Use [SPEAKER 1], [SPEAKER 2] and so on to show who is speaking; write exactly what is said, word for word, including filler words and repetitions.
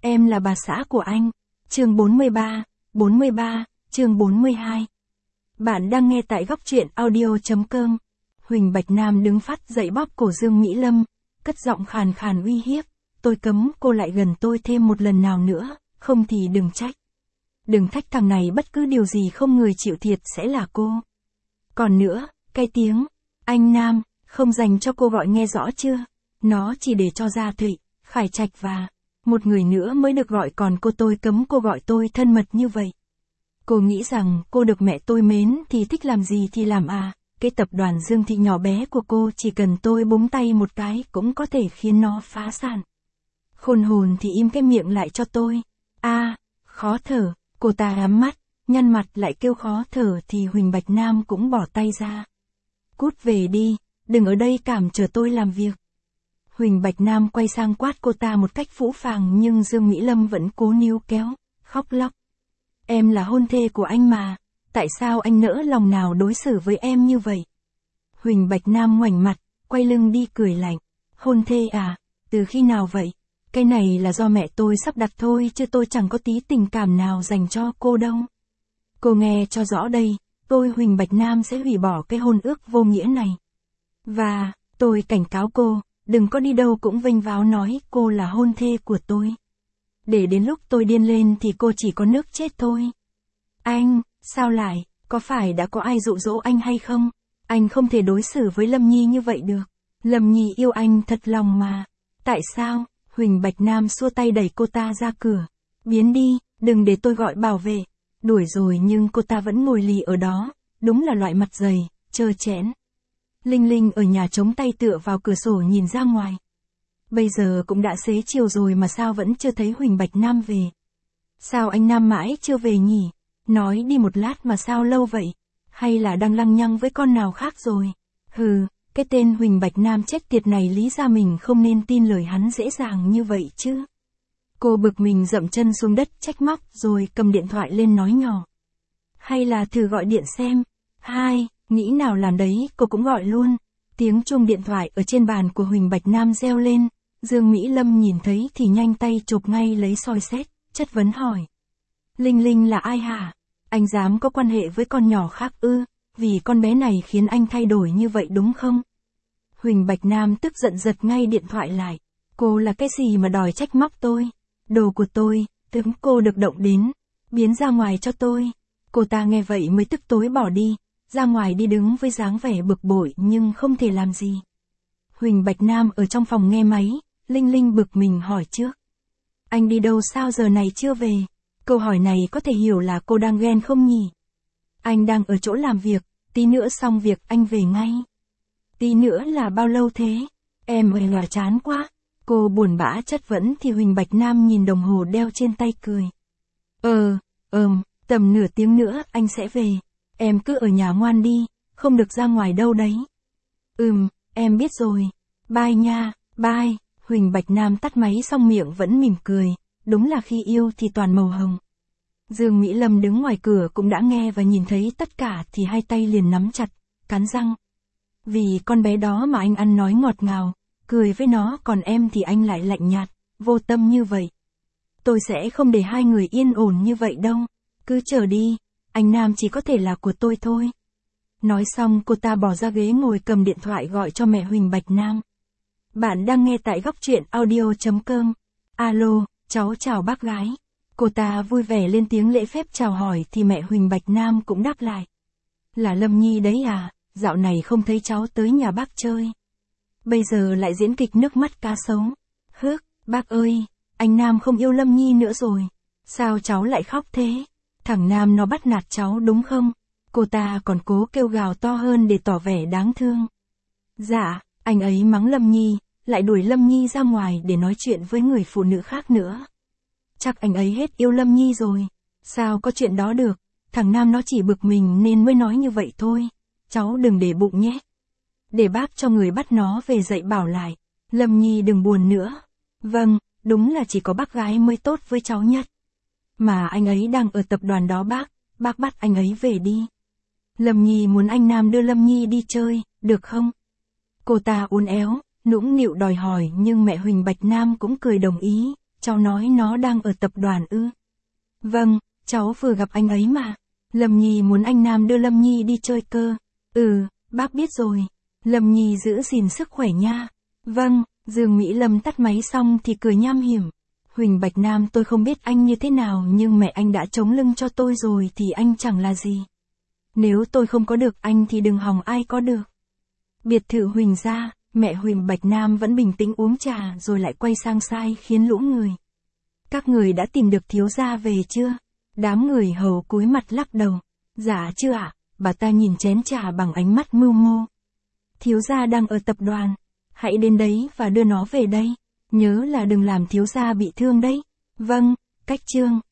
[SPEAKER 1] Em là bà xã của anh. Chương bốn mươi ba, bốn mươi ba, chương bốn mươi hai. Bạn đang nghe tại góc truyện audio chấm com. Huỳnh Bạch Nam đứng phát dậy bóp cổ Dương Mỹ Lâm, cất giọng khàn khàn uy hiếp, tôi cấm cô lại gần tôi thêm một lần nào nữa, không thì đừng trách. Đừng thách thằng này, bất cứ điều gì không người chịu thiệt sẽ là cô. Còn nữa, cái tiếng, anh Nam, không dành cho cô gọi nghe rõ chưa? Nó chỉ để cho Gia Thụy, Khải Trạch và một người nữa mới được gọi, còn cô tôi cấm cô gọi tôi thân mật như vậy. Cô nghĩ rằng cô được mẹ tôi mến thì thích làm gì thì làm à, cái tập đoàn Dương Thị nhỏ bé của cô chỉ cần tôi búng tay một cái cũng có thể khiến nó phá sản. Khôn hồn thì im cái miệng lại cho tôi. A, à, khó thở, cô ta nhắm mắt, nhăn mặt lại kêu khó thở thì Huỳnh Bạch Nam cũng bỏ tay ra. Cút về đi, đừng ở đây cản trở tôi làm việc. Huỳnh Bạch Nam quay sang quát cô ta một cách phũ phàng, nhưng Dương Mỹ Lâm vẫn cố níu kéo, khóc lóc. Em là hôn thê của anh mà, tại sao anh nỡ lòng nào đối xử với em như vậy? Huỳnh Bạch Nam ngoảnh mặt, quay lưng đi cười lạnh. Hôn thê à, từ khi nào vậy? Cái này là do mẹ tôi sắp đặt thôi chứ tôi chẳng có tí tình cảm nào dành cho cô đâu. Cô nghe cho rõ đây, tôi Huỳnh Bạch Nam sẽ hủy bỏ cái hôn ước vô nghĩa này. Và, tôi cảnh cáo cô, đừng có đi đâu cũng vênh váo nói cô là hôn thê của tôi. Để đến lúc tôi điên lên thì cô chỉ có nước chết thôi. Anh, sao lại, có phải đã có ai dụ dỗ anh hay không? Anh không thể đối xử với Lâm Nhi như vậy được. Lâm Nhi yêu anh thật lòng mà. Tại sao? Huỳnh Bạch Nam xua tay đẩy cô ta ra cửa. Biến đi, đừng để tôi gọi bảo vệ. Đuổi rồi nhưng cô ta vẫn ngồi lì ở đó, đúng là loại mặt dày, trơ trẽn. Linh Linh ở nhà chống tay tựa vào cửa sổ nhìn ra ngoài. Bây giờ cũng đã xế chiều rồi mà sao vẫn chưa thấy Huỳnh Bạch Nam về? Sao anh Nam mãi chưa về nhỉ? Nói đi một lát mà sao lâu vậy? Hay là đang lăng nhăng với con nào khác rồi? Hừ, cái tên Huỳnh Bạch Nam chết tiệt này, lý ra mình không nên tin lời hắn dễ dàng như vậy chứ. Cô bực mình dậm chân xuống đất trách móc rồi cầm điện thoại lên nói nhỏ. Hay là thử gọi điện xem. Hai, nghĩ nào làm đấy, cô cũng gọi luôn. Tiếng chuông điện thoại ở trên bàn của Huỳnh Bạch Nam reo lên. Dương Mỹ Lâm nhìn thấy thì nhanh tay chụp ngay lấy soi xét, chất vấn hỏi. Linh Linh là ai hả? Anh dám có quan hệ với con nhỏ khác ư? Vì con bé này khiến anh thay đổi như vậy đúng không? Huỳnh Bạch Nam tức giận giật ngay điện thoại lại. Cô là cái gì mà đòi trách móc tôi? Đồ của tôi, tướng cô được động đến. Biến ra ngoài cho tôi. Cô ta nghe vậy mới tức tối bỏ đi. Ra ngoài đi đứng với dáng vẻ bực bội nhưng không thể làm gì. Huỳnh Bạch Nam ở trong phòng nghe máy. Linh Linh bực mình hỏi trước. Anh đi đâu sao giờ này chưa về? Câu hỏi này có thể hiểu là cô đang ghen không nhỉ? Anh đang ở chỗ làm việc, tí nữa xong việc anh về ngay. Tí nữa là bao lâu thế? Em ơi là chán quá. Cô buồn bã chất vấn thì Huỳnh Bạch Nam nhìn đồng hồ đeo trên tay cười. Ờ, ừm, tầm nửa tiếng nữa anh sẽ về. Em cứ ở nhà ngoan đi, không được ra ngoài đâu đấy. Ừm, em biết rồi. Bye nha, bye. Huỳnh Bạch Nam tắt máy xong miệng vẫn mỉm cười. Đúng là khi yêu thì toàn màu hồng. Dương Mỹ Lâm đứng ngoài cửa cũng đã nghe và nhìn thấy tất cả thì hai tay liền nắm chặt, cắn răng. Vì con bé đó mà anh ăn nói ngọt ngào, cười với nó, còn em thì anh lại lạnh nhạt, vô tâm như vậy. Tôi sẽ không để hai người yên ổn như vậy đâu. Cứ chờ đi, anh Nam chỉ có thể là của tôi thôi. Nói xong cô ta bỏ ra ghế ngồi cầm điện thoại gọi cho mẹ Huỳnh Bạch Nam. Bạn đang nghe tại góc truyện audio chấm com. Alo, cháu chào bác gái. Cô ta vui vẻ lên tiếng lễ phép chào hỏi thì mẹ Huỳnh Bạch Nam cũng đáp lại. Là Lâm Nhi đấy à, dạo này không thấy cháu tới nhà bác chơi. Bây giờ lại diễn kịch nước mắt cá sấu. Hức, bác ơi, anh Nam không yêu Lâm Nhi nữa rồi. Sao cháu lại khóc thế? Thằng Nam nó bắt nạt cháu đúng không? Cô ta còn cố kêu gào to hơn để tỏ vẻ đáng thương. Dạ, anh ấy mắng Lâm Nhi, lại đuổi Lâm Nhi ra ngoài để nói chuyện với người phụ nữ khác nữa. Chắc anh ấy hết yêu Lâm Nhi rồi. Sao có chuyện đó được? Thằng Nam nó chỉ bực mình nên mới nói như vậy thôi. Cháu đừng để bụng nhé. Để bác cho người bắt nó về dạy bảo lại. Lâm Nhi đừng buồn nữa. Vâng, đúng là chỉ có bác gái mới tốt với cháu nhất. Mà anh ấy đang ở tập đoàn đó bác, bác bắt anh ấy về đi. Lâm Nhi muốn anh Nam đưa Lâm Nhi đi chơi, được không? Cô ta uốn éo, nũng nịu đòi hỏi nhưng mẹ Huỳnh Bạch Nam cũng cười đồng ý. cháu nói nó đang ở tập đoàn ư? Vâng, cháu vừa gặp anh ấy mà. Lâm Nhi muốn anh Nam đưa Lâm Nhi đi chơi cơ. Ừ, bác biết rồi. Lâm Nhi giữ gìn sức khỏe nha. Vâng, Dương Mỹ Lâm tắt máy xong thì cười nham hiểm. Huỳnh Bạch Nam, tôi không biết anh như thế nào nhưng mẹ anh đã chống lưng cho tôi rồi thì anh chẳng là gì. Nếu tôi không có được anh thì đừng hòng ai có được. Biệt thự Huỳnh gia, mẹ Huỳnh Bạch Nam vẫn bình tĩnh uống trà rồi lại quay sang sai khiến lũ người. Các người đã tìm được thiếu gia về chưa? Đám người hầu cúi mặt lắc đầu. Dạ chưa ạ, bà ta nhìn chén trà bằng ánh mắt mưu mô. Thiếu gia đang ở tập đoàn. Hãy đến đấy và đưa nó về đây. Nhớ là đừng làm thiếu gia bị thương đấy. Vâng, cách chương.